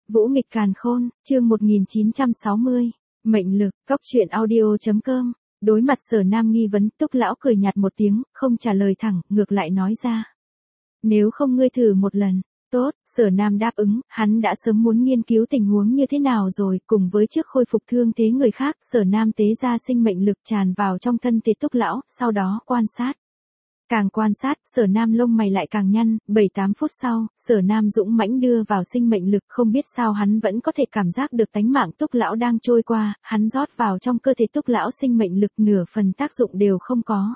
Vũ nghịch càn khôn, chương 1960. Mệnh lực, cóc truyện audio.com. Đối mặt Sở Nam nghi vấn, Túc lão cười nhạt một tiếng, không trả lời thẳng, ngược lại nói ra. Nếu không ngươi thử một lần. Tốt, Sở Nam đáp ứng, hắn đã sớm muốn nghiên cứu tình huống như thế nào rồi, cùng với trước khôi phục thương thế người khác, Sở Nam tế ra sinh mệnh lực tràn vào trong thân thể Túc lão, sau đó quan sát. Càng quan sát, Sở Nam lông mày lại càng nhăn, 7-8 phút sau, Sở Nam dũng mãnh đưa vào sinh mệnh lực, không biết sao hắn vẫn có thể cảm giác được tánh mạng Túc lão đang trôi qua, hắn rót vào trong cơ thể Túc lão sinh mệnh lực nửa phần tác dụng đều không có.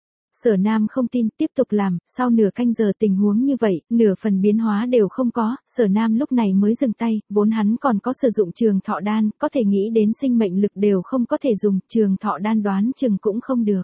Sở Nam không tin, tiếp tục làm, sau nửa canh giờ tình huống như vậy, nửa phần biến hóa đều không có, Sở Nam lúc này mới dừng tay, vốn hắn còn có sử dụng trường thọ đan, có thể nghĩ đến sinh mệnh lực đều không có thể dùng, trường thọ đan đoán chừng cũng không được.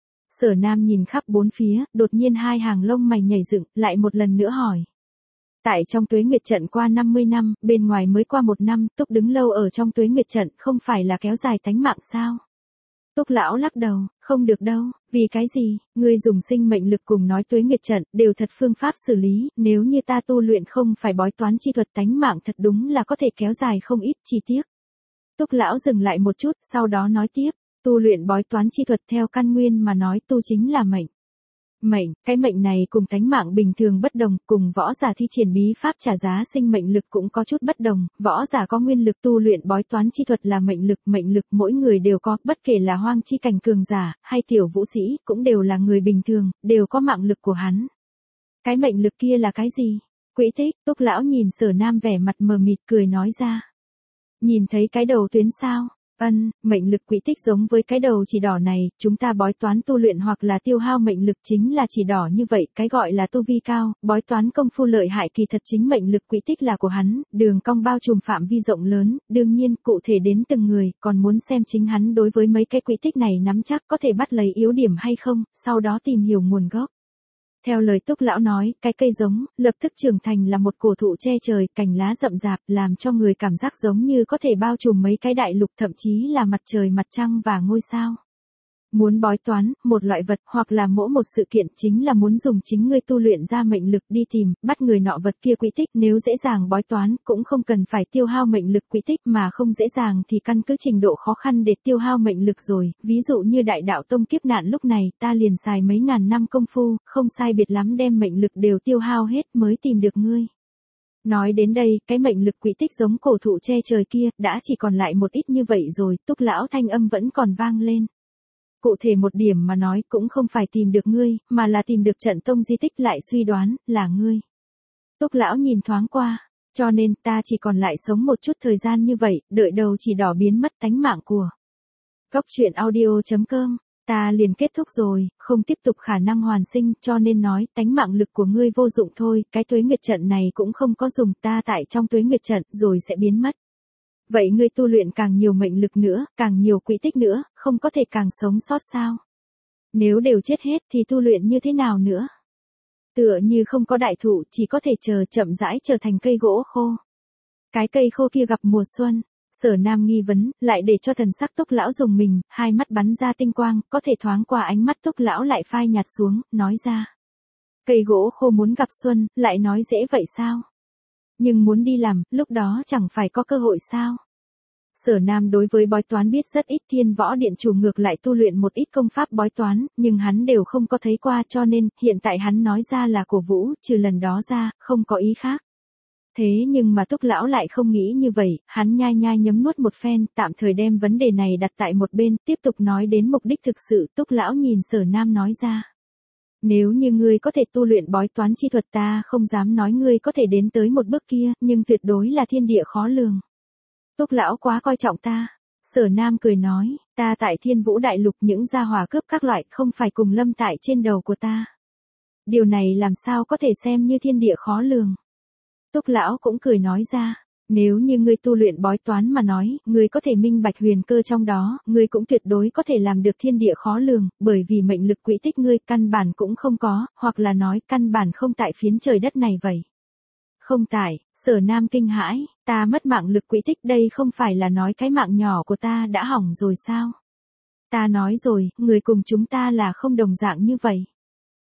Sở Nam nhìn khắp bốn phía, đột nhiên hai hàng lông mày nhảy dựng, lại một lần nữa hỏi. Tại trong tuế nguyệt trận qua 50 năm, bên ngoài mới qua 1 năm, Túc đứng lâu ở trong tuế nguyệt trận, không phải là kéo dài tánh mạng sao? Túc lão lắc đầu, không được đâu, vì cái gì, ngươi dùng sinh mệnh lực cùng nói tuế nguyệt trận, đều thật phương pháp xử lý, nếu như ta tu luyện không phải bói toán chi thuật tánh mạng thật đúng là có thể kéo dài không ít, chi tiết. Túc lão dừng lại một chút, sau đó nói tiếp. Tu luyện bói toán chi thuật theo căn nguyên mà nói tu chính là mệnh. Mệnh, cái mệnh này cùng tánh mạng bình thường bất đồng, cùng võ giả thi triển bí pháp trả giá sinh mệnh lực cũng có chút bất đồng, võ giả có nguyên lực tu luyện bói toán chi thuật là mệnh lực mỗi người đều có, bất kể là hoang chi cảnh cường giả, hay tiểu vũ sĩ, cũng đều là người bình thường, đều có mạng lực của hắn. Cái mệnh lực kia là cái gì? Quỹ tích, Túc lão nhìn Sở Nam vẻ mặt mờ mịt cười nói ra. Nhìn thấy cái đầu tuyến sao? Mệnh lực quỹ tích giống với cái đầu chỉ đỏ này, chúng ta bói toán tu luyện hoặc là tiêu hao mệnh lực chính là chỉ đỏ như vậy, cái gọi là tu vi cao, bói toán công phu lợi hại kỳ thật chính mệnh lực quỹ tích là của hắn, đường cong bao trùm phạm vi rộng lớn, đương nhiên, cụ thể đến từng người, còn muốn xem chính hắn đối với mấy cái quỹ tích này nắm chắc có thể bắt lấy yếu điểm hay không, sau đó tìm hiểu nguồn gốc. Theo lời Túc lão nói, cái cây giống, lập tức trưởng thành là một cổ thụ che trời, cành lá rậm rạp, làm cho người cảm giác giống như có thể bao trùm mấy cái đại lục thậm chí là mặt trời mặt trăng và ngôi sao. Muốn bói toán, một loại vật hoặc là mỗi một sự kiện chính là muốn dùng chính ngươi tu luyện ra mệnh lực đi tìm, bắt người nọ vật kia quỹ tích, nếu dễ dàng bói toán, cũng không cần phải tiêu hao mệnh lực quỹ tích mà không dễ dàng thì căn cứ trình độ khó khăn để tiêu hao mệnh lực rồi, ví dụ như đại đạo tông kiếp nạn lúc này, ta liền xài mấy ngàn năm công phu, không sai biệt lắm đem mệnh lực đều tiêu hao hết mới tìm được ngươi. Nói đến đây, cái mệnh lực quỹ tích giống cổ thụ che trời kia, đã chỉ còn lại một ít như vậy rồi, Túc lão thanh âm vẫn còn vang lên. Cụ thể một điểm mà nói cũng không phải tìm được ngươi, mà là tìm được trận tông di tích lại suy đoán, là ngươi. Túc lão nhìn thoáng qua, cho nên ta chỉ còn lại sống một chút thời gian như vậy, đợi đầu chỉ đỏ biến mất tánh mạng của. Cóc truyện audio.com, ta liền kết thúc rồi, không tiếp tục khả năng hoàn sinh, cho nên nói tánh mạng lực của ngươi vô dụng thôi, cái tuế nguyệt trận này cũng không có dùng, ta tại trong tuế nguyệt trận rồi sẽ biến mất. Vậy ngươi tu luyện càng nhiều mệnh lực nữa, càng nhiều quỹ tích nữa, không có thể càng sống sót sao? Nếu đều chết hết thì tu luyện như thế nào nữa? Tựa như không có đại thụ, chỉ có thể chờ chậm rãi trở thành cây gỗ khô. Cái cây khô kia gặp mùa xuân, Sở Nam nghi vấn, lại để cho thần sắc Túc lão dùng mình, hai mắt bắn ra tinh quang, có thể thoáng qua ánh mắt Túc lão lại phai nhạt xuống, nói ra. Cây gỗ khô muốn gặp xuân, lại nói dễ vậy sao? Nhưng muốn đi làm, lúc đó chẳng phải có cơ hội sao? Sở Nam đối với bói toán biết rất ít, Thiên Võ Điện chủ ngược lại tu luyện một ít công pháp bói toán, nhưng hắn đều không có thấy qua cho nên, hiện tại hắn nói ra là cổ vũ, trừ lần đó ra, không có ý khác. Thế nhưng mà Túc lão lại không nghĩ như vậy, hắn nhai nhai nhấm nuốt một phen, tạm thời đem vấn đề này đặt tại một bên, tiếp tục nói đến mục đích thực sự, Túc lão nhìn Sở Nam nói ra. Nếu như ngươi có thể tu luyện bói toán chi thuật ta không dám nói ngươi có thể đến tới một bước kia, nhưng tuyệt đối là thiên địa khó lường. Túc lão quá coi trọng ta. Sở Nam cười nói, ta tại Thiên Vũ Đại Lục những gia hỏa cướp các loại không phải cùng lâm tại trên đầu của ta. Điều này làm sao có thể xem như thiên địa khó lường. Túc lão cũng cười nói ra, nếu như ngươi tu luyện bói toán mà nói, ngươi có thể minh bạch huyền cơ trong đó, ngươi cũng tuyệt đối có thể làm được thiên địa khó lường, bởi vì mệnh lực quỹ tích ngươi căn bản cũng không có, hoặc là nói căn bản không tại phiến trời đất này vậy. Không tại, Sở Nam kinh hãi, ta mất mạng lực quỹ tích đây không phải là nói cái mạng nhỏ của ta đã hỏng rồi sao? Ta nói rồi, người cùng chúng ta là không đồng dạng như vậy.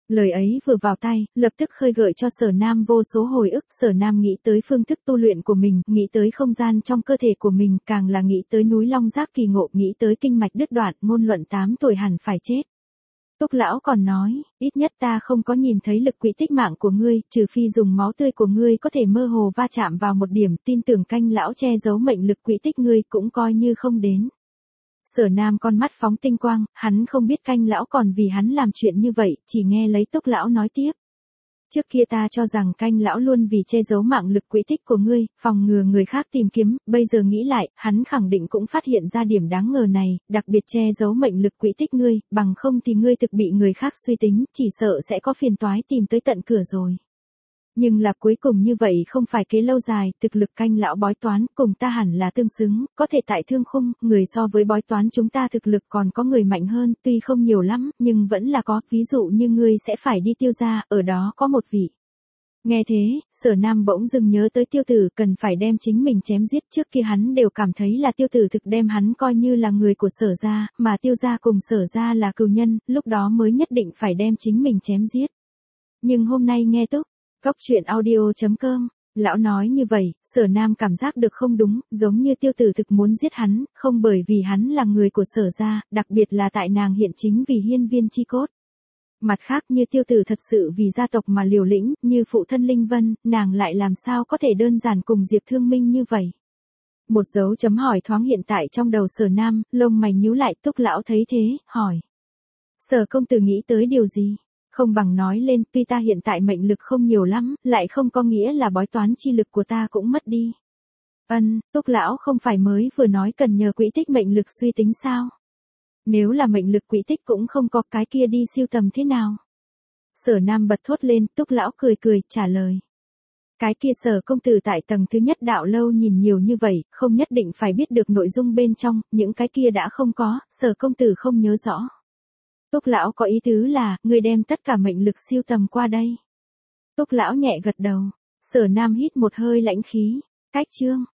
Lời ấy vừa vào tai, lập tức khơi gợi cho Sở Nam vô số hồi ức. Sở Nam nghĩ tới phương thức tu luyện của mình, nghĩ tới không gian trong cơ thể của mình, càng là nghĩ tới núi Long Giáp kỳ ngộ, nghĩ tới kinh mạch đứt đoạn, ngôn luận 8 tuổi hẳn phải chết. Túc lão còn nói, ít nhất ta không có nhìn thấy lực quỹ tích mạng của ngươi, trừ phi dùng máu tươi của ngươi có thể mơ hồ va chạm vào một điểm, tin tưởng canh lão che giấu mệnh lực quỹ tích ngươi cũng coi như không đến. Sở Nam con mắt phóng tinh quang, hắn không biết canh lão còn vì hắn làm chuyện như vậy, chỉ nghe lấy Túc lão nói tiếp. Trước kia ta cho rằng canh lão luôn vì che giấu mạng lực quỹ tích của ngươi, phòng ngừa người khác tìm kiếm, bây giờ nghĩ lại, hắn khẳng định cũng phát hiện ra điểm đáng ngờ này, đặc biệt che giấu mệnh lực quỹ tích ngươi, bằng không thì ngươi thực bị người khác suy tính, chỉ sợ sẽ có phiền toái tìm tới tận cửa rồi. Nhưng là cuối cùng như vậy không phải kế lâu dài, thực lực canh lão bói toán cùng ta hẳn là tương xứng, có thể tại thương khung, người so với bói toán chúng ta thực lực còn có người mạnh hơn, tuy không nhiều lắm, nhưng vẫn là có, ví dụ như ngươi sẽ phải đi Tiêu gia, ở đó có một vị. Nghe thế, Sở Nam bỗng dưng nhớ tới Tiêu Tử cần phải đem chính mình chém giết, trước kia hắn đều cảm thấy là Tiêu Tử thực đem hắn coi như là người của Sở gia, mà Tiêu gia cùng Sở gia là cừu nhân, lúc đó mới nhất định phải đem chính mình chém giết. Nhưng hôm nay nghe Túc Cốc truyện audio.com, lão nói như vậy, Sở Nam cảm giác được không đúng, giống như Tiêu Tử thực muốn giết hắn, không bởi vì hắn là người của Sở gia, đặc biệt là tại nàng hiện chính vì hiên viên chi cốt. Mặt khác như Tiêu Tử thật sự vì gia tộc mà liều lĩnh, như phụ thân Linh Vân, nàng lại làm sao có thể đơn giản cùng Diệp Thương Minh như vậy. Một dấu chấm hỏi thoáng hiện tại trong đầu Sở Nam, lông mày nhíu lại, Túc lão thấy thế, hỏi. Sở công tử nghĩ tới điều gì? Không bằng nói lên, tuy ta hiện tại mệnh lực không nhiều lắm, lại không có nghĩa là bói toán chi lực của ta cũng mất đi. Túc lão không phải mới vừa nói cần nhờ quỹ tích mệnh lực suy tính sao? Nếu là mệnh lực quỹ tích cũng không có, cái kia đi siêu tầm thế nào? Sở Nam bật thốt lên, Túc lão cười cười, trả lời. Cái kia Sở công tử tại tầng thứ nhất đạo lâu nhìn nhiều như vậy, không nhất định phải biết được nội dung bên trong, những cái kia đã không có, Sở công tử không nhớ rõ. Túc lão có ý tứ là, ngươi đem tất cả mệnh lực siêu tầm qua đây. Túc lão nhẹ gật đầu. Sở Nam hít một hơi lãnh khí. Cách chương.